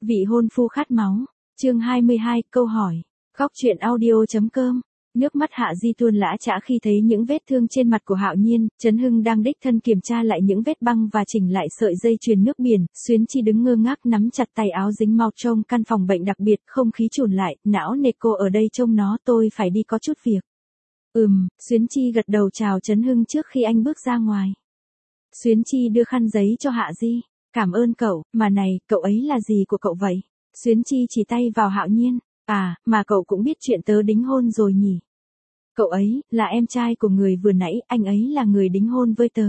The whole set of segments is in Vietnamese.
Vị hôn phu khát máu. Chương 22, câu hỏi. Góc truyện audio.com. Nước mắt Hạ Di tuôn lã chã khi thấy những vết thương trên mặt của Hạo Nhiên. Trấn Hưng đang đích thân kiểm tra lại những vết băng và chỉnh lại sợi dây chuyền nước biển. Xuyến Chi đứng ngơ ngác nắm chặt tay áo dính mau trong căn phòng bệnh đặc biệt, không khí chùn lại. Não nề, cô ở đây trông nó, tôi phải đi có chút việc. Xuyến Chi gật đầu chào Trấn Hưng trước khi anh bước ra ngoài. Xuyến Chi đưa khăn giấy cho Hạ Di. Cảm ơn cậu, mà này, cậu ấy là gì của cậu vậy? Xuyến Chi chỉ tay vào Hạo Nhiên. À, mà cậu cũng biết chuyện tớ đính hôn rồi nhỉ? Cậu ấy, là em trai của người vừa nãy, anh ấy là người đính hôn với tớ.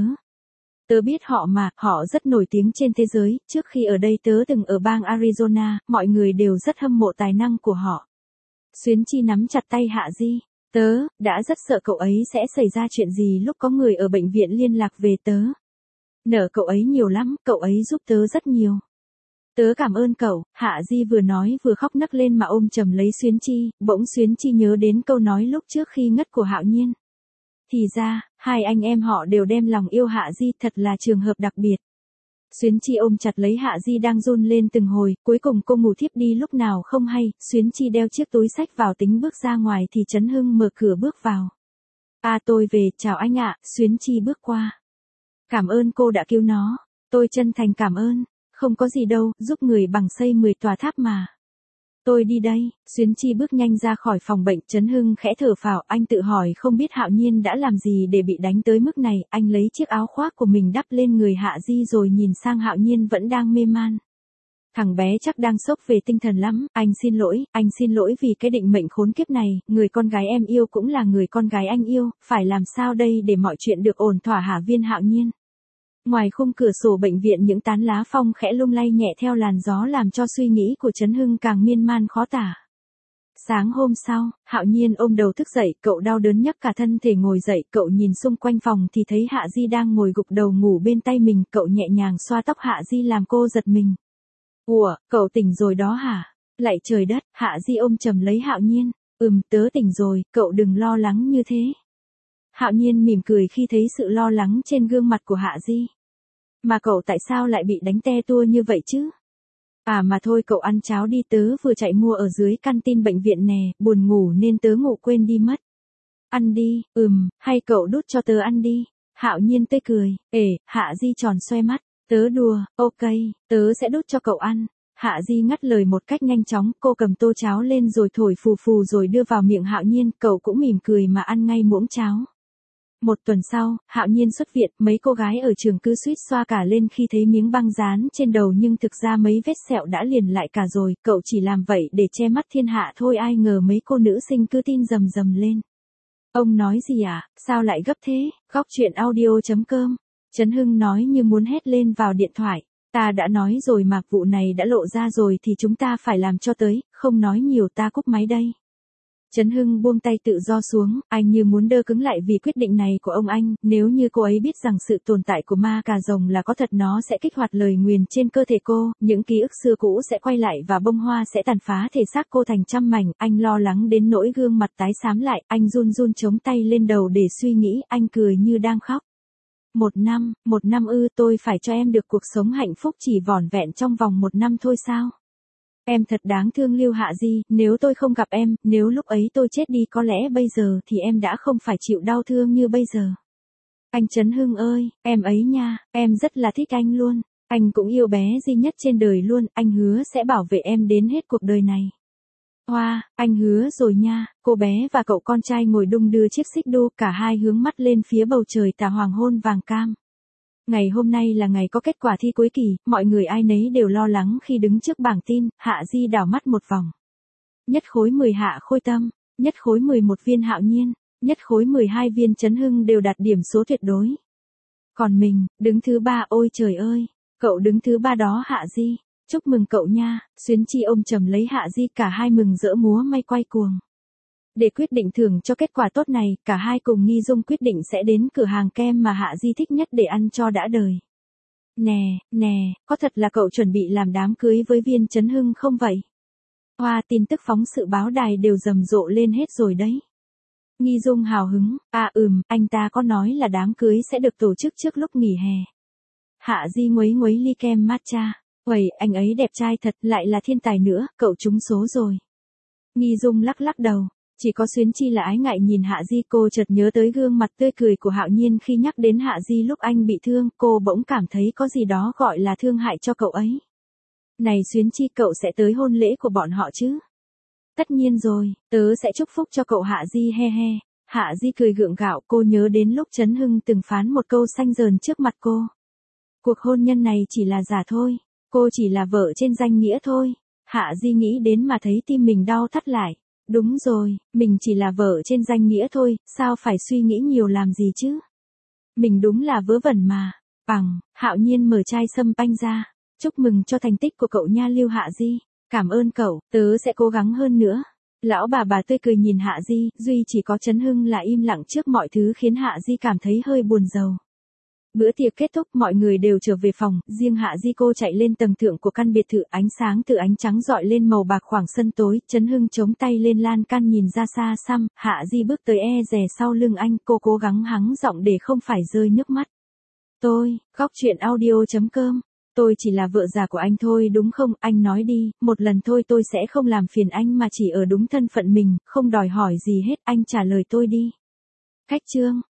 Tớ biết họ mà, họ rất nổi tiếng trên thế giới, trước khi ở đây tớ từng ở bang Arizona, mọi người đều rất hâm mộ tài năng của họ. Xuyến Chi nắm chặt tay Hạ Di. Tớ, đã rất sợ cậu ấy sẽ xảy ra chuyện gì lúc có người ở bệnh viện liên lạc về tớ. Nợ cậu ấy nhiều lắm, cậu ấy giúp tớ rất nhiều. Tớ cảm ơn cậu, Hạ Di vừa nói vừa khóc nấc lên mà ôm chầm lấy Xuyến Chi, bỗng Xuyến Chi nhớ đến câu nói lúc trước khi ngất của Hạo Nhiên. Thì ra, hai anh em họ đều đem lòng yêu Hạ Di, thật là trường hợp đặc biệt. Xuyến Chi ôm chặt lấy Hạ Di đang run lên từng hồi, cuối cùng cô ngủ thiếp đi lúc nào không hay. Xuyến Chi đeo chiếc túi xách vào tính bước ra ngoài thì Trấn Hưng mở cửa bước vào. À tôi về, chào anh ạ, Xuyến Chi bước qua. Cảm ơn cô đã cứu nó, tôi chân thành cảm ơn. Không có gì đâu, giúp người bằng xây 10 tòa tháp mà. Tôi đi đây. Xuyến Chi bước nhanh ra khỏi phòng bệnh. Trấn Hưng khẽ thở phào, anh tự hỏi không biết Hạo Nhiên đã làm gì để bị đánh tới mức này. Anh lấy chiếc áo khoác của mình đắp lên người Hạ Di rồi nhìn sang Hạo Nhiên vẫn đang mê man. Thằng bé chắc đang sốc về tinh thần lắm, anh xin lỗi vì cái định mệnh khốn kiếp này, người con gái em yêu cũng là người con gái anh yêu, phải làm sao đây để mọi chuyện được ổn thỏa hả Viên Hạo Nhiên. Ngoài khung cửa sổ bệnh viện những tán lá phong khẽ lung lay nhẹ theo làn gió làm cho suy nghĩ của Trấn Hưng càng miên man khó tả. Sáng hôm sau, Hạo Nhiên ôm đầu thức dậy, cậu đau đớn nhấc cả thân thể ngồi dậy, cậu nhìn xung quanh phòng thì thấy Hạ Di đang ngồi gục đầu ngủ bên tay mình, cậu nhẹ nhàng xoa tóc Hạ Di làm cô giật mình. Ủa, cậu tỉnh rồi đó hả? Lạy trời đất, Hạ Di ôm chầm lấy Hạo Nhiên. Tớ tỉnh rồi, cậu đừng lo lắng như thế. Hạo Nhiên mỉm cười khi thấy sự lo lắng trên gương mặt của Hạ Di. Mà cậu tại sao lại bị đánh te tua như vậy chứ? À mà thôi cậu ăn cháo đi, tớ vừa chạy mua ở dưới canteen bệnh viện nè, buồn ngủ nên tớ ngủ quên đi mất. Ăn đi, hay cậu đút cho tớ ăn đi. Hạo Nhiên tươi cười, Hạ Di tròn xoe mắt, tớ đùa, ok, tớ sẽ đút cho cậu ăn. Hạ Di ngắt lời một cách nhanh chóng, cô cầm tô cháo lên rồi thổi phù phù rồi đưa vào miệng Hạo Nhiên, cậu cũng mỉm cười mà ăn ngay muỗng cháo. Một tuần sau, Hạo Nhiên xuất viện, mấy cô gái ở trường cứ suýt xoa cả lên khi thấy miếng băng dán trên đầu nhưng thực ra mấy vết sẹo đã liền lại cả rồi, cậu chỉ làm vậy để che mắt thiên hạ thôi, ai ngờ mấy cô nữ sinh cứ tin rầm rầm lên. Ông nói gì à, sao lại gấp thế, góc truyện audio.com. Trấn Hưng nói như muốn hét lên vào điện thoại, ta đã nói rồi mà, vụ này đã lộ ra rồi thì chúng ta phải làm cho tới, không nói nhiều, ta cúp máy đây. Trấn Hưng buông tay tự do xuống, anh như muốn đơ cứng lại vì quyết định này của ông anh, nếu như cô ấy biết rằng sự tồn tại của ma cà rồng là có thật nó sẽ kích hoạt lời nguyền trên cơ thể cô, những ký ức xưa cũ sẽ quay lại và bông hoa sẽ tàn phá thể xác cô thành trăm mảnh, anh lo lắng đến nỗi gương mặt tái xám lại, anh run run chống tay lên đầu để suy nghĩ, anh cười như đang khóc. Một năm ư, tôi phải cho em được cuộc sống hạnh phúc chỉ vỏn vẹn trong vòng 1 năm thôi sao? Em thật đáng thương Lưu Hạ Di, nếu tôi không gặp em, nếu lúc ấy tôi chết đi có lẽ bây giờ thì em đã không phải chịu đau thương như bây giờ. Anh Trấn Hưng ơi, em ấy nha, em rất là thích anh luôn, anh cũng yêu bé Di nhất trên đời luôn, anh hứa sẽ bảo vệ em đến hết cuộc đời này. Hoa, anh hứa rồi nha, cô bé và cậu con trai ngồi đung đưa chiếc xích đu, cả hai hướng mắt lên phía bầu trời tà hoàng hôn vàng cam. Ngày hôm nay là ngày có kết quả thi cuối kỳ, mọi người ai nấy đều lo lắng khi đứng trước bảng tin, Hạ Di đảo mắt một vòng. Nhất khối 10 Hạ Khôi Tâm, nhất khối 11 viên Hạo Nhiên, nhất khối 12 viên Trấn Hưng đều đạt điểm số tuyệt đối. Còn mình, đứng thứ 3, ôi trời ơi, cậu đứng thứ 3 đó Hạ Di, chúc mừng cậu nha, Xuyến Chi ôm chầm lấy Hạ Di, cả hai mừng rỡ múa may quay cuồng. Để quyết định thưởng cho kết quả tốt này, cả hai cùng Nghi Dung quyết định sẽ đến cửa hàng kem mà Hạ Di thích nhất để ăn cho đã đời. Nè, có thật là cậu chuẩn bị làm đám cưới với Viên Trấn Hưng không vậy? Hoa, tin tức phóng sự báo đài đều rầm rộ lên hết rồi đấy. Nghi Dung hào hứng, anh ta có nói là đám cưới sẽ được tổ chức trước lúc nghỉ hè. Hạ Di nguấy nguấy ly kem matcha. Uầy, anh ấy đẹp trai thật, lại là thiên tài nữa, cậu trúng số rồi. Nghi Dung lắc lắc đầu, chỉ có Xuyến Chi là ái ngại nhìn Hạ Di, cô chợt nhớ tới gương mặt tươi cười của Hạo Nhiên khi nhắc đến Hạ Di lúc anh bị thương, cô bỗng cảm thấy có gì đó gọi là thương hại cho cậu ấy. Này Xuyến Chi, cậu sẽ tới hôn lễ của bọn họ chứ? Tất nhiên rồi, tớ sẽ chúc phúc cho cậu Hạ Di, he he. Hạ Di cười gượng gạo, cô nhớ đến lúc Trấn Hưng từng phán một câu xanh dờn trước mặt cô. Cuộc hôn nhân này chỉ là giả thôi, cô chỉ là vợ trên danh nghĩa thôi. Hạ Di nghĩ đến mà thấy tim mình đau thắt lại. Đúng rồi, mình chỉ là vợ trên danh nghĩa thôi, sao phải suy nghĩ nhiều làm gì chứ? Mình đúng là vớ vẩn mà. Bằng, Hạo Nhiên mở chai sâm panh ra. Chúc mừng cho thành tích của cậu nha Lưu Hạ Di. Cảm ơn cậu, tớ sẽ cố gắng hơn nữa. Lão bà tươi cười nhìn Hạ Di, duy chỉ có Trấn Hưng là im lặng trước mọi thứ khiến Hạ Di cảm thấy hơi buồn rầu. Bữa tiệc kết thúc, mọi người đều trở về phòng, riêng Hạ Di cô chạy lên tầng thượng của căn biệt thự, ánh sáng từ ánh trắng dọi lên màu bạc khoảng sân tối, Trấn Hưng chống tay lên lan can nhìn ra xa xăm, Hạ Di bước tới dè sau lưng anh, cô cố gắng hắng giọng để không phải rơi nước mắt. Góc truyện audio.com. Tôi chỉ là vợ già của anh thôi đúng không, anh nói đi, một lần thôi tôi sẽ không làm phiền anh mà chỉ ở đúng thân phận mình, không đòi hỏi gì hết, anh trả lời tôi đi. Khách trương.